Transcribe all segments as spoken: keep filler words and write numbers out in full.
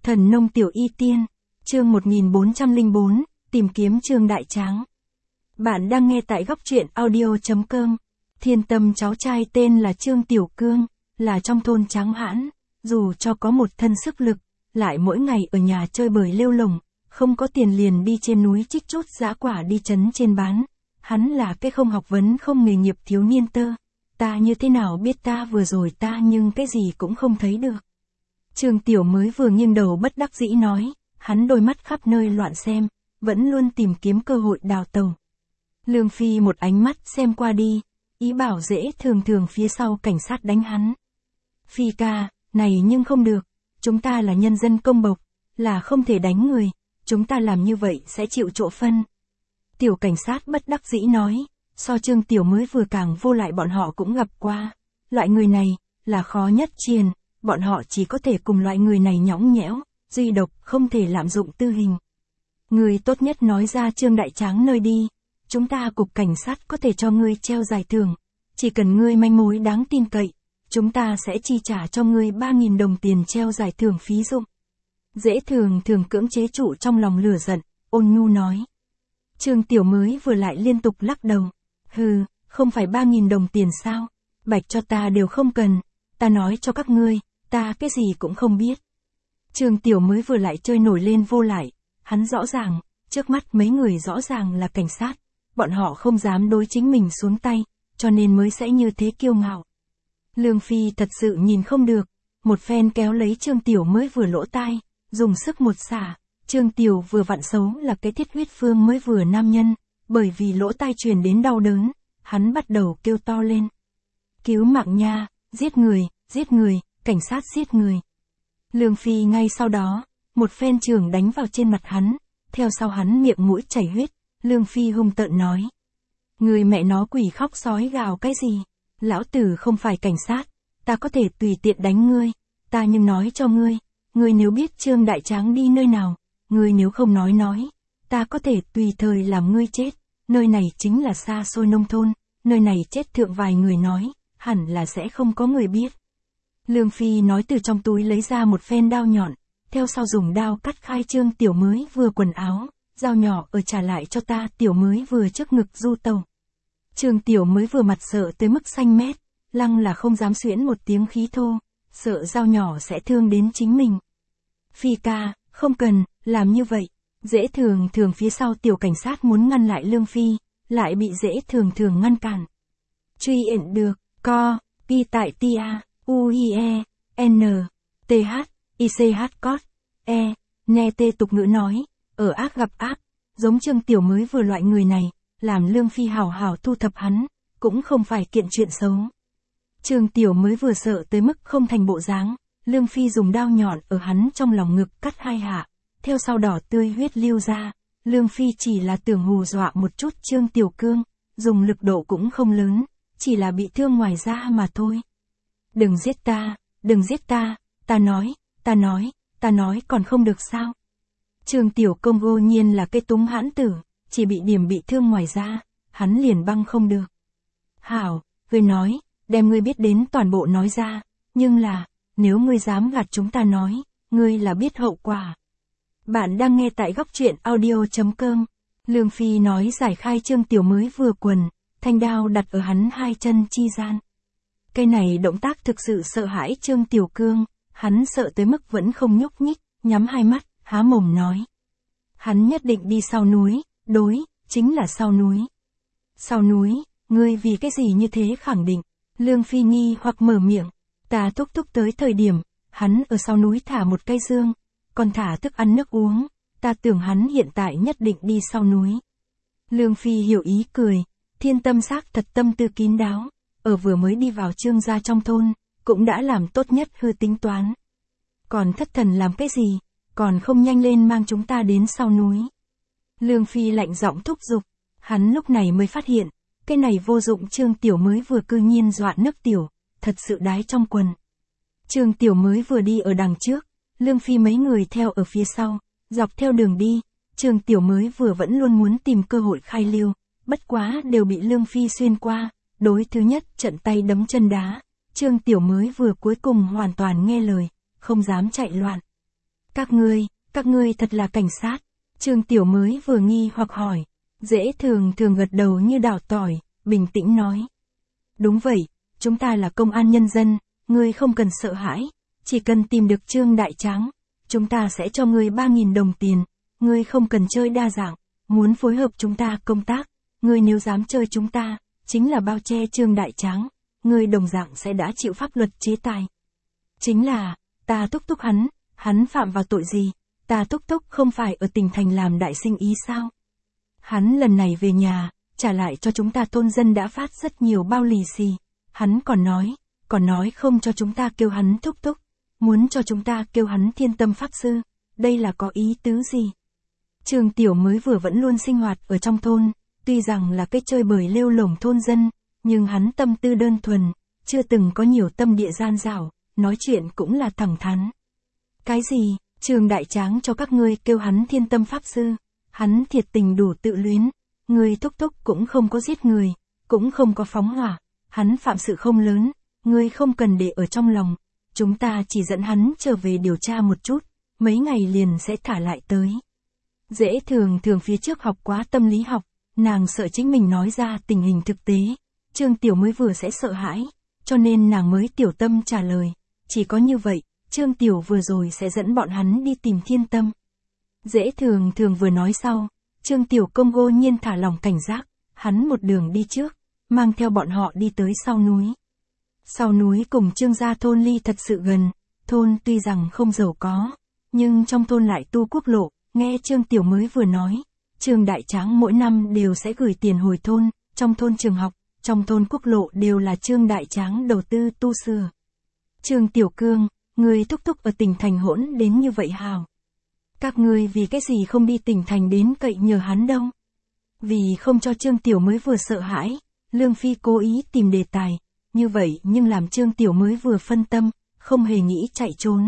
Thần nông tiểu y tiên, chương một nghìn bốn trăm lẻ bốn, tìm kiếm Trương Đại Tráng. Bạn đang nghe tại góc truyện audio chấm com. Thiên Tâm cháu trai tên là Trương Tiểu Cương, là trong thôn Tráng Hãn, dù cho có một thân sức lực, lại mỗi ngày ở nhà chơi bời lêu lổng, không có tiền liền đi trên núi trích chút dã quả đi trấn trên bán. Hắn là cái không học vấn không nghề nghiệp thiếu niên tơ. Ta như thế nào biết ta vừa rồi ta nhưng cái gì cũng không thấy được. Trương Tiểu mới vừa nghiêng đầu bất đắc dĩ nói, hắn đôi mắt khắp nơi loạn xem, vẫn luôn tìm kiếm cơ hội đào tẩu. Lương Phi một ánh mắt xem qua đi, ý bảo dễ thường thường phía sau cảnh sát đánh hắn. Phi ca, này nhưng không được, chúng ta là nhân dân công bộc, là không thể đánh người, chúng ta làm như vậy sẽ chịu trộ phân. Tiểu cảnh sát bất đắc dĩ nói, so Trương Tiểu mới vừa càng vô lại bọn họ cũng gặp qua. Loại người này, là khó nhất triền, bọn họ chỉ có thể cùng loại người này nhõng nhẽo, duy độc không thể lạm dụng tư hình. Người tốt nhất nói ra Trương Đại Tráng nơi đi, chúng ta cục cảnh sát có thể cho ngươi treo giải thưởng, chỉ cần ngươi manh mối đáng tin cậy, chúng ta sẽ chi trả cho ngươi ba nghìn đồng tiền treo giải thưởng phí dụng. Dễ thường thường cưỡng chế trụ trong lòng lửa giận, ôn nhu nói. Trương Tiểu mới vừa lại liên tục lắc đầu, hừ, không phải ba nghìn đồng tiền sao, bạch cho ta đều không cần, ta nói cho các ngươi, ta cái gì cũng không biết. Trương Tiểu mới vừa lại chơi nổi lên vô lại, hắn rõ ràng, trước mắt mấy người rõ ràng là cảnh sát, bọn họ không dám đối chính mình xuống tay, cho nên mới sẽ như thế kiêu ngạo. Lương Phi thật sự nhìn không được, một phen kéo lấy Trương Tiểu mới vừa lỗ tai, dùng sức một xả, Trương Tiểu vừa vặn xấu là cái thiết huyết phương mới vừa nam nhân, bởi vì lỗ tai truyền đến đau đớn, hắn bắt đầu kêu to lên. Cứu mạng nha, giết người, giết người, cảnh sát giết người. Lương Phi ngay sau đó, một phen trường đánh vào trên mặt hắn, theo sau hắn miệng mũi chảy huyết, Lương Phi hung tợn nói. Người mẹ nó quỷ khóc sói gào cái gì, lão tử không phải cảnh sát, ta có thể tùy tiện đánh ngươi, ta nhưng nói cho ngươi, ngươi nếu biết Trương Đại Tráng đi nơi nào, ngươi nếu không nói nói, ta có thể tùy thời làm ngươi chết, nơi này chính là xa xôi nông thôn, nơi này chết thượng vài người nói, hẳn là sẽ không có người biết. Lương Phi nói từ trong túi lấy ra một phen đao nhọn, theo sau dùng đao cắt khai Trương Tiểu mới vừa quần áo, dao nhỏ ở trả lại cho ta Tiểu mới vừa trước ngực du tàu. Trương Tiểu mới vừa mặt sợ tới mức xanh mét, lăng là không dám xuyễn một tiếng khí thô, sợ dao nhỏ sẽ thương đến chính mình. Phi ca, không cần, làm như vậy, dễ thường thường phía sau tiểu cảnh sát muốn ngăn lại Lương Phi, lại bị dễ thường thường ngăn cản. Truy ện được, co, pi tại tia, u i e, n, t h, i c h cos, e, nghe tê tục ngữ nói, ở ác gặp ác, giống Trương Tiểu mới vừa loại người này, làm Lương Phi hảo hảo thu thập hắn, cũng không phải kiện chuyện xấu. Trương Tiểu mới vừa sợ tới mức không thành bộ dáng, Lương Phi dùng đao nhọn ở hắn trong lòng ngực cắt hai hạ, theo sau đỏ tươi huyết lưu ra, Lương Phi chỉ là tưởng hù dọa một chút Trương Tiểu Cương, dùng lực độ cũng không lớn, chỉ là bị thương ngoài da mà thôi. Đừng giết ta, đừng giết ta, ta nói, ta nói, ta nói còn không được sao. Trương Tiểu Công vô nhiên là cái túng hãn tử, chỉ bị điểm bị thương ngoài da, hắn liền băng không được. Hảo, ngươi nói, đem ngươi biết đến toàn bộ nói ra, nhưng là, nếu ngươi dám gạt chúng ta nói, ngươi là biết hậu quả. Bạn đang nghe tại góc truyện audio chấm com. Lương Phi nói giải khai Trương Tiểu mới vừa quần, thanh đao đặt ở hắn hai chân chi gian. Cái này động tác thực sự sợ hãi Trương Tiểu Cương, hắn sợ tới mức vẫn không nhúc nhích, nhắm hai mắt, há mồm nói. Hắn nhất định đi sau núi, đối, chính là sau núi. Sau núi, ngươi vì cái gì như thế khẳng định, Lương Phi nghi hoặc mở miệng, ta thúc thúc tới thời điểm, hắn ở sau núi thả một cây dương, còn thả thức ăn nước uống, ta tưởng hắn hiện tại nhất định đi sau núi. Lương Phi hiểu ý cười, Thiên Tâm xác thật tâm tư kín đáo, ở vừa mới đi vào Trương gia trong thôn, cũng đã làm tốt nhất hư tính toán. Còn thất thần làm cái gì, còn không nhanh lên mang chúng ta đến sau núi. Lương Phi lạnh giọng thúc giục, hắn lúc này mới phát hiện, cái này vô dụng Trương Tiểu mới vừa cư nhiên dọa nước tiểu, thật sự đái trong quần. Trương Tiểu mới vừa đi ở đằng trước, Lương Phi mấy người theo ở phía sau, dọc theo đường đi, Trương Tiểu mới vừa vẫn luôn muốn tìm cơ hội khai lưu, bất quá đều bị Lương Phi xuyên qua, đối thứ nhất trận tay đấm chân đá, Trương Tiểu mới vừa cuối cùng hoàn toàn nghe lời, không dám chạy loạn. Các ngươi, các ngươi thật là cảnh sát. Trương Tiểu mới vừa nghi hoặc hỏi. Dễ thường thường gật đầu như đảo tỏi, bình tĩnh nói. Đúng vậy, chúng ta là công an nhân dân, ngươi không cần sợ hãi, chỉ cần tìm được Trương Đại Tráng, chúng ta sẽ cho ngươi ba nghìn đồng tiền, ngươi không cần chơi đa dạng, muốn phối hợp chúng ta công tác, ngươi nếu dám chơi chúng ta, chính là bao che Trương Đại Tráng, ngươi đồng dạng sẽ đã chịu pháp luật chế tài. Chính là, ta thúc thúc hắn, hắn phạm vào tội gì, ta thúc thúc không phải ở tỉnh thành làm đại sinh ý sao? Hắn lần này về nhà, trả lại cho chúng ta thôn dân đã phát rất nhiều bao lì xì, hắn còn nói, còn nói không cho chúng ta kêu hắn thúc thúc, muốn cho chúng ta kêu hắn Thiên Tâm Pháp Sư, đây là có ý tứ gì? Trương Tiểu mới vừa vẫn luôn sinh hoạt ở trong thôn, tuy rằng là cái chơi bời lêu lổng thôn dân, nhưng hắn tâm tư đơn thuần, chưa từng có nhiều tâm địa gian dảo, nói chuyện cũng là thẳng thắn. Cái gì, Trương Đại Tráng cho các ngươi kêu hắn Thiên Tâm Pháp Sư, hắn thiệt tình đủ tự luyến, ngươi thúc thúc cũng không có giết người, cũng không có phóng hỏa, hắn phạm sự không lớn, ngươi không cần để ở trong lòng, chúng ta chỉ dẫn hắn trở về điều tra một chút, mấy ngày liền sẽ thả lại tới. Dễ thường thường phía trước học quá tâm lý học, nàng sợ chính mình nói ra tình hình thực tế, Trương Tiểu mới vừa sẽ sợ hãi, cho nên nàng mới tiểu tâm trả lời, chỉ có như vậy, Trương Tiểu vừa rồi sẽ dẫn bọn hắn đi tìm Thiên Tâm. Dễ thường thường vừa nói sau, Trương Tiểu công vô nhiên thả lòng cảnh giác, hắn một đường đi trước, mang theo bọn họ đi tới sau núi. Sau núi cùng Trương gia thôn ly thật sự gần, thôn tuy rằng không giàu có, nhưng trong thôn lại tu quốc lộ, nghe Trương Tiểu mới vừa nói, Trương Đại Tráng mỗi năm đều sẽ gửi tiền hồi thôn, trong thôn trường học, trong thôn quốc lộ đều là Trương Đại Tráng đầu tư tu sửa. Trương Tiểu Cương, người thúc thúc ở tỉnh thành hỗn đến như vậy hào. Các ngươi vì cái gì không đi tỉnh thành đến cậy nhờ hắn đâu? Vì không cho Trương Tiểu mới vừa sợ hãi, Lương Phi cố ý tìm đề tài, như vậy nhưng làm Trương Tiểu mới vừa phân tâm, không hề nghĩ chạy trốn.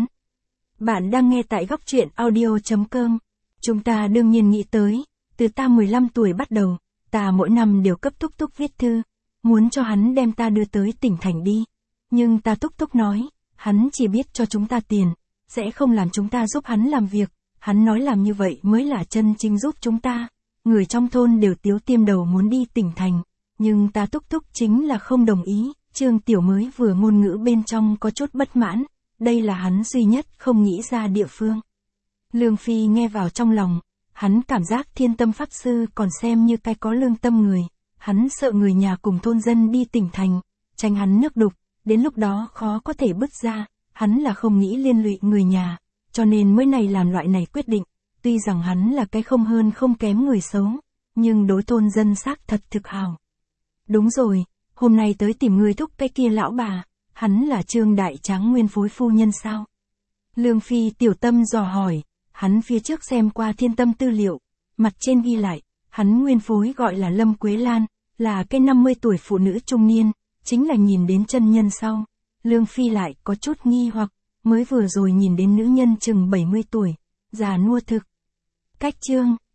Bạn đang nghe tại góc truyện audio chấm com. Chúng ta đương nhiên nghĩ tới, từ ta mười lăm tuổi bắt đầu, ta mỗi năm đều cấp thúc thúc viết thư, muốn cho hắn đem ta đưa tới tỉnh thành đi. Nhưng ta thúc thúc nói, hắn chỉ biết cho chúng ta tiền, sẽ không làm chúng ta giúp hắn làm việc, hắn nói làm như vậy mới là chân chính giúp chúng ta. Người trong thôn đều tiếu tiêm đầu muốn đi tỉnh thành, nhưng ta thúc thúc chính là không đồng ý. Trương Tiểu mới vừa ngôn ngữ bên trong có chút bất mãn, đây là hắn duy nhất không nghĩ ra địa phương. Lương Phi nghe vào trong lòng, hắn cảm giác Thiên Tâm Pháp Sư còn xem như cái có lương tâm người, hắn sợ người nhà cùng thôn dân đi tỉnh thành, tránh hắn nước đục, đến lúc đó khó có thể bứt ra, hắn là không nghĩ liên lụy người nhà, cho nên mới này làm loại này quyết định, tuy rằng hắn là cái không hơn không kém người xấu, nhưng đối thôn dân xác thật thực hào. Đúng rồi, hôm nay tới tìm người thúc cái kia lão bà, hắn là Trương Đại Tráng nguyên phối phu nhân sao? Lương Phi tiểu tâm dò hỏi, hắn phía trước xem qua Thiên Tâm tư liệu, mặt trên ghi lại, hắn nguyên phối gọi là Lâm Quế Lan, là cái năm mươi tuổi phụ nữ trung niên, chính là nhìn đến chân nhân sau. Lương Phi lại có chút nghi hoặc, mới vừa rồi nhìn đến nữ nhân chừng bảy mươi tuổi, già nua thực. Cách Trương